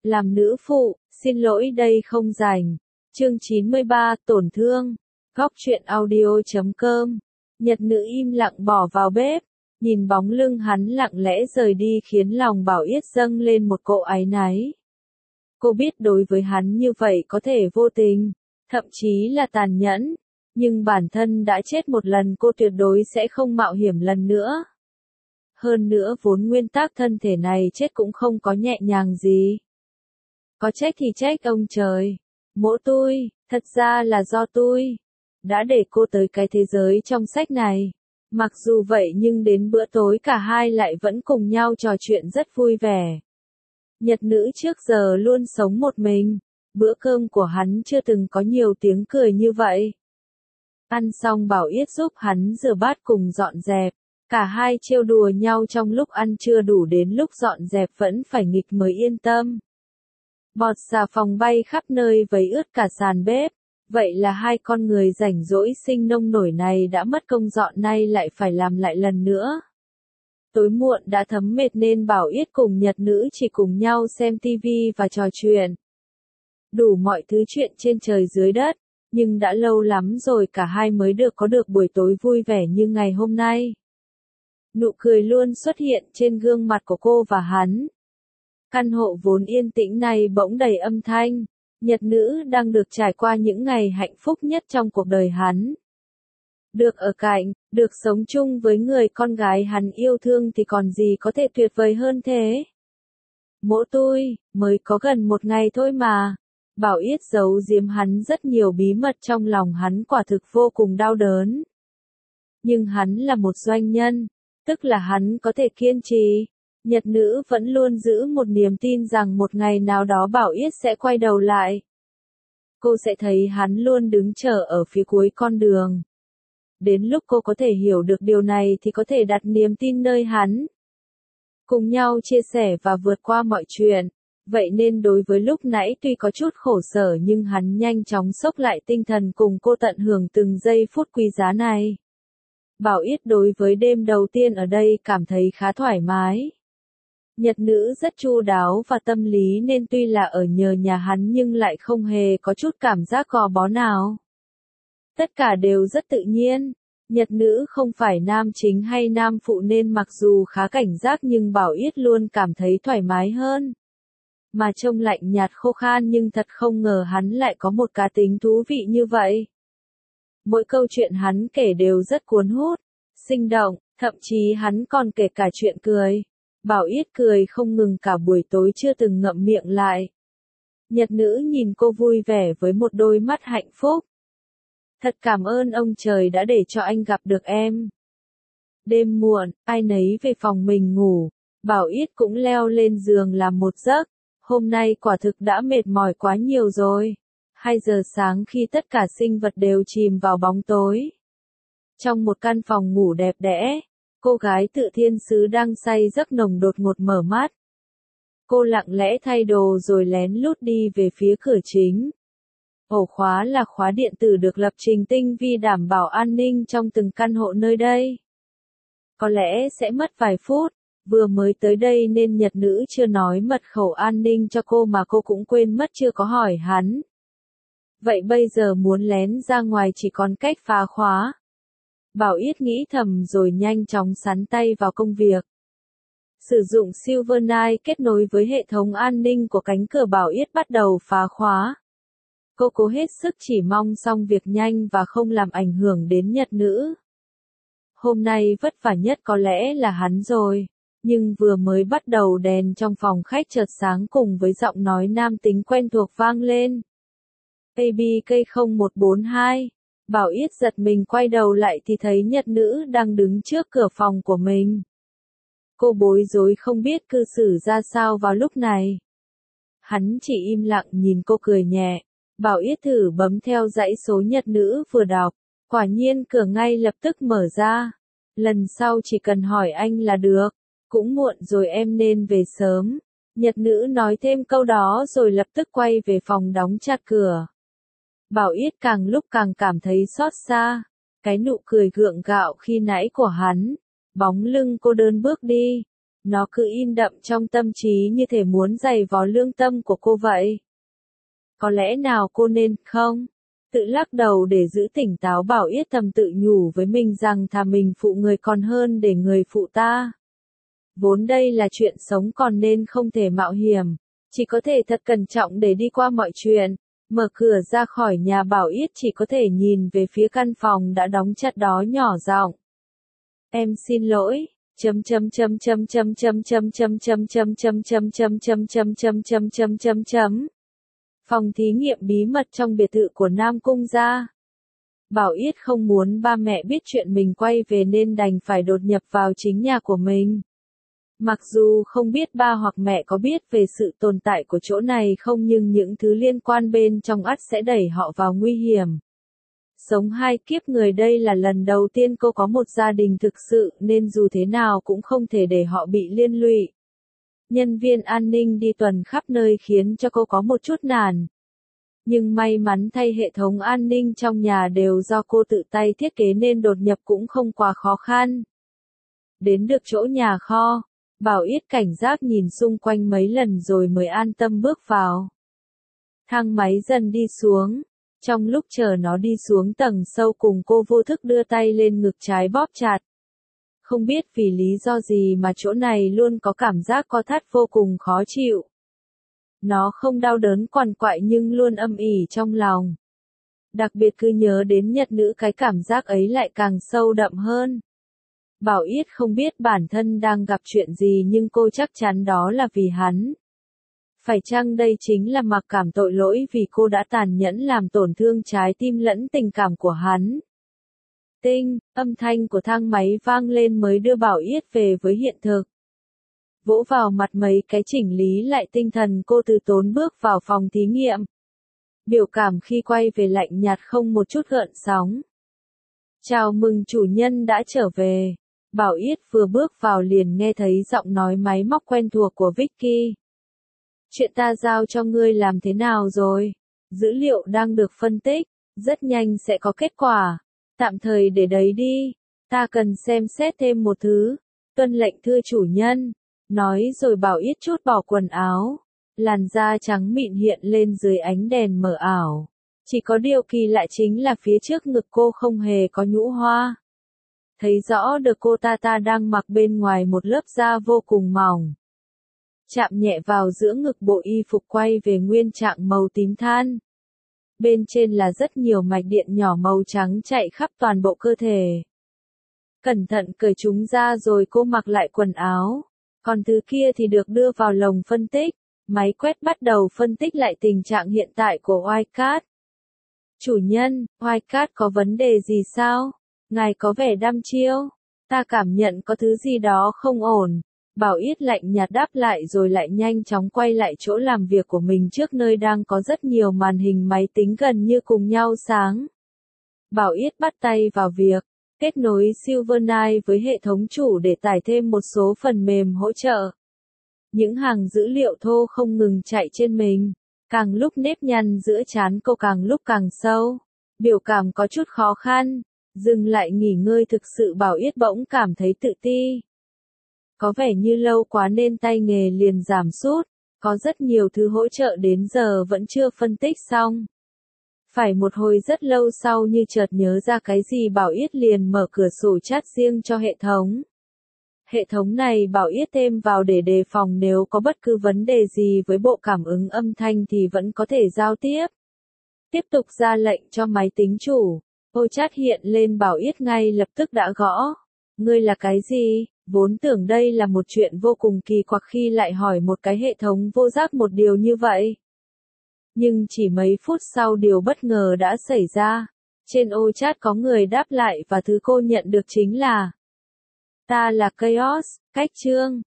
Làm nữ phụ, xin lỗi đây không rảnh. Chương 93, tổn thương. Góc truyện audio.com. Nhật nữ im lặng bỏ vào bếp, nhìn bóng lưng hắn lặng lẽ rời đi khiến lòng Bảo Yết dâng lên một cỗ áy náy. Cô biết đối với hắn như vậy có thể vô tình, thậm chí là tàn nhẫn, nhưng bản thân đã chết một lần cô tuyệt đối sẽ không mạo hiểm lần nữa. Hơn nữa vốn nguyên tắc thân thể này chết cũng không có nhẹ nhàng gì. Có trách thì trách ông trời. Mỗ tôi, thật ra là do tôi đã để cô tới cái thế giới trong sách này. Mặc dù vậy nhưng đến bữa tối cả hai lại vẫn cùng nhau trò chuyện rất vui vẻ. Nhật nữ trước giờ luôn sống một mình, bữa cơm của hắn chưa từng có nhiều tiếng cười như vậy. Ăn xong Bảo Yết giúp hắn rửa bát cùng dọn dẹp, cả hai trêu đùa nhau trong lúc ăn chưa đủ đến lúc dọn dẹp vẫn phải nghịch mới yên tâm. Bọt xà phòng bay khắp nơi vấy ướt cả sàn bếp, vậy là hai con người rảnh rỗi sinh nông nổi này đã mất công dọn nay lại phải làm lại lần nữa. Tối muộn đã thấm mệt nên Bảo Yết cùng Nhật nữ chỉ cùng nhau xem tivi và trò chuyện. Đủ mọi thứ chuyện trên trời dưới đất, nhưng đã lâu lắm rồi cả hai mới có được buổi tối vui vẻ như ngày hôm nay. Nụ cười luôn xuất hiện trên gương mặt của cô và hắn. Căn hộ vốn yên tĩnh này bỗng đầy âm thanh, Nhật nữ đang được trải qua những ngày hạnh phúc nhất trong cuộc đời hắn. Được ở cạnh, được sống chung với người con gái hắn yêu thương thì còn gì có thể tuyệt vời hơn thế. Mỗ tôi, mới có gần một ngày thôi mà. Bảo Yết giấu giếm hắn rất nhiều bí mật trong lòng hắn quả thực vô cùng đau đớn. Nhưng hắn là một doanh nhân, tức là hắn có thể kiên trì. Nhật nữ vẫn luôn giữ một niềm tin rằng một ngày nào đó Bảo Yết sẽ quay đầu lại. Cô sẽ thấy hắn luôn đứng chờ ở phía cuối con đường. Đến lúc cô có thể hiểu được điều này thì có thể đặt niềm tin nơi hắn. Cùng nhau chia sẻ và vượt qua mọi chuyện. Vậy nên đối với lúc nãy tuy có chút khổ sở nhưng hắn nhanh chóng xốc lại tinh thần cùng cô tận hưởng từng giây phút quý giá này. Bảo Yết đối với đêm đầu tiên ở đây cảm thấy khá thoải mái. Nhật nữ rất chu đáo và tâm lý nên tuy là ở nhờ nhà hắn nhưng lại không hề có chút cảm giác gò bó nào. Tất cả đều rất tự nhiên. Nhật nữ không phải nam chính hay nam phụ nên mặc dù khá cảnh giác nhưng Bảo Yết luôn cảm thấy thoải mái hơn. Mà trông lạnh nhạt khô khan nhưng thật không ngờ hắn lại có một cá tính thú vị như vậy. Mỗi câu chuyện hắn kể đều rất cuốn hút, sinh động, thậm chí hắn còn kể cả chuyện cười. Bảo Yết cười không ngừng cả buổi tối chưa từng ngậm miệng lại. Nhật nữ nhìn cô vui vẻ với một đôi mắt hạnh phúc. Thật cảm ơn ông trời đã để cho anh gặp được em. Đêm muộn, ai nấy về phòng mình ngủ, Bảo Yết cũng leo lên giường làm một giấc. Hôm nay quả thực đã mệt mỏi quá nhiều rồi. 2 giờ sáng khi tất cả sinh vật đều chìm vào bóng tối. Trong một căn phòng ngủ đẹp đẽ, cô gái tự thiên sứ đang say giấc nồng đột ngột mở mắt. Cô lặng lẽ thay đồ rồi lén lút đi về phía cửa chính. Ổ khóa là khóa điện tử được lập trình tinh vi đảm bảo an ninh trong từng căn hộ nơi đây. Có lẽ sẽ mất vài phút, vừa mới tới đây nên Nhật nữ chưa nói mật khẩu an ninh cho cô mà cô cũng quên mất chưa có hỏi hắn. Vậy bây giờ muốn lén ra ngoài chỉ còn cách phá khóa. Bảo Yết nghĩ thầm rồi nhanh chóng sắn tay vào công việc. Sử dụng Silverknife kết nối với hệ thống an ninh của cánh cửa Bảo Yết bắt đầu phá khóa. Cô cố hết sức chỉ mong xong việc nhanh và không làm ảnh hưởng đến Nhật nữ. Hôm nay vất vả nhất có lẽ là hắn rồi. Nhưng vừa mới bắt đầu đèn trong phòng khách chợt sáng cùng với giọng nói nam tính quen thuộc vang lên. ABK0142. Bảo Yết giật mình quay đầu lại thì thấy Nhật nữ đang đứng trước cửa phòng của mình. Cô bối rối không biết cư xử ra sao vào lúc này. Hắn chỉ im lặng nhìn cô cười nhẹ. Bảo Yết thử bấm theo dãy số Nhật nữ vừa đọc. Quả nhiên cửa ngay lập tức mở ra. Lần sau chỉ cần hỏi anh là được. Cũng muộn rồi em nên về sớm. Nhật nữ nói thêm câu đó rồi lập tức quay về phòng đóng chặt cửa. Bảo Yết càng lúc càng cảm thấy xót xa. Cái nụ cười gượng gạo khi nãy của hắn. Bóng lưng cô đơn bước đi. Nó cứ in đậm trong tâm trí như thể muốn giày vò lương tâm của cô vậy. Có lẽ nào cô nên không? Tự lắc đầu để giữ tỉnh táo Bảo Yết thầm tự nhủ với mình rằng thà mình phụ người còn hơn để người phụ ta. Vốn đây là chuyện sống còn nên không thể mạo hiểm, chỉ có thể thật cẩn trọng để đi qua mọi chuyện. Mở cửa ra khỏi nhà Bảo Yết chỉ có thể nhìn về phía căn phòng đã đóng chặt đó nhỏ giọng. Em xin lỗi. Phòng thí nghiệm bí mật trong biệt thự của Nam Cung gia. Bảo Yết không muốn ba mẹ biết chuyện mình quay về nên đành phải đột nhập vào chính nhà của mình. Mặc dù không biết ba hoặc mẹ có biết về sự tồn tại của chỗ này không nhưng những thứ liên quan bên trong ắt sẽ đẩy họ vào nguy hiểm. Sống 2 kiếp người đây là lần đầu tiên cô có một gia đình thực sự nên dù thế nào cũng không thể để họ bị liên lụy. Nhân viên an ninh đi tuần khắp nơi khiến cho cô có một chút nản. Nhưng may mắn thay hệ thống an ninh trong nhà đều do cô tự tay thiết kế nên đột nhập cũng không quá khó khăn. Đến được chỗ nhà kho, Bảo Yết cảnh giác nhìn xung quanh mấy lần rồi mới an tâm bước vào. Thang máy dần đi xuống. Trong lúc chờ nó đi xuống tầng sâu cùng cô vô thức đưa tay lên ngực trái bóp chặt. Không biết vì lý do gì mà chỗ này luôn có cảm giác co thắt vô cùng khó chịu. Nó không đau đớn quằn quại nhưng luôn âm ỉ trong lòng. Đặc biệt cứ nhớ đến nhật nữ cái cảm giác ấy lại càng sâu đậm hơn. Bảo Yết không biết bản thân đang gặp chuyện gì nhưng cô chắc chắn đó là vì hắn. Phải chăng đây chính là mặc cảm tội lỗi vì cô đã tàn nhẫn làm tổn thương trái tim lẫn tình cảm của hắn. Tinh, âm thanh của thang máy vang lên mới đưa Bảo Yết về với hiện thực. Vỗ vào mặt mấy cái chỉnh lý lại tinh thần cô từ tốn bước vào phòng thí nghiệm. Biểu cảm khi quay về lạnh nhạt không một chút gợn sóng. Chào mừng chủ nhân đã trở về. Bảo Yết vừa bước vào liền nghe thấy giọng nói máy móc quen thuộc của Vicky. Chuyện ta giao cho ngươi làm thế nào rồi? Dữ liệu đang được phân tích, rất nhanh sẽ có kết quả. Tạm thời để đấy đi, ta cần xem xét thêm một thứ. Tuân lệnh thưa chủ nhân. Nói rồi Bảo Yết trút bỏ quần áo. Làn da trắng mịn hiện lên dưới ánh đèn mờ ảo. Chỉ có điều kỳ lạ chính là phía trước ngực cô không hề có nhũ hoa. Thấy rõ được cô ta đang mặc bên ngoài một lớp da vô cùng mỏng. Chạm nhẹ vào giữa ngực bộ y phục quay về nguyên trạng màu tím than. Bên trên là rất nhiều mạch điện nhỏ màu trắng chạy khắp toàn bộ cơ thể. Cẩn thận cởi chúng ra rồi cô mặc lại quần áo. Còn thứ kia thì được đưa vào lồng phân tích. Máy quét bắt đầu phân tích lại tình trạng hiện tại của Wildcat. Chủ nhân, Wildcat có vấn đề gì sao? Ngài có vẻ đăm chiêu. Ta cảm nhận có thứ gì đó không ổn. Bảo Yết lạnh nhạt đáp lại rồi lại nhanh chóng quay lại chỗ làm việc của mình trước nơi đang có rất nhiều màn hình máy tính gần như cùng nhau sáng. Bảo Yết bắt tay vào việc, kết nối Silverknife với hệ thống chủ để tải thêm một số phần mềm hỗ trợ. Những hàng dữ liệu thô không ngừng chạy trên mình, càng lúc nếp nhăn giữa trán cô càng lúc càng sâu. Biểu cảm có chút khó khăn, dừng lại nghỉ ngơi thực sự Bảo Yết bỗng cảm thấy tự ti. Có vẻ như lâu quá nên tay nghề liền giảm sút, có rất nhiều thứ hỗ trợ đến giờ vẫn chưa phân tích xong. Phải một hồi rất lâu sau như chợt nhớ ra cái gì Bảo Yết liền mở cửa sổ chat riêng cho hệ thống. Hệ thống này Bảo Yết thêm vào để đề phòng nếu có bất cứ vấn đề gì với bộ cảm ứng âm thanh thì vẫn có thể giao tiếp. Tiếp tục ra lệnh cho máy tính chủ. Ô chat hiện lên Bảo Yết ngay lập tức đã gõ. Ngươi là cái gì? Vốn tưởng đây là một chuyện vô cùng kỳ quặc khi lại hỏi một cái hệ thống vô giác một điều như vậy. Nhưng chỉ mấy phút sau điều bất ngờ đã xảy ra. Trên ô chat có người đáp lại và thứ cô nhận được chính là: Ta là Chaos, cách chương.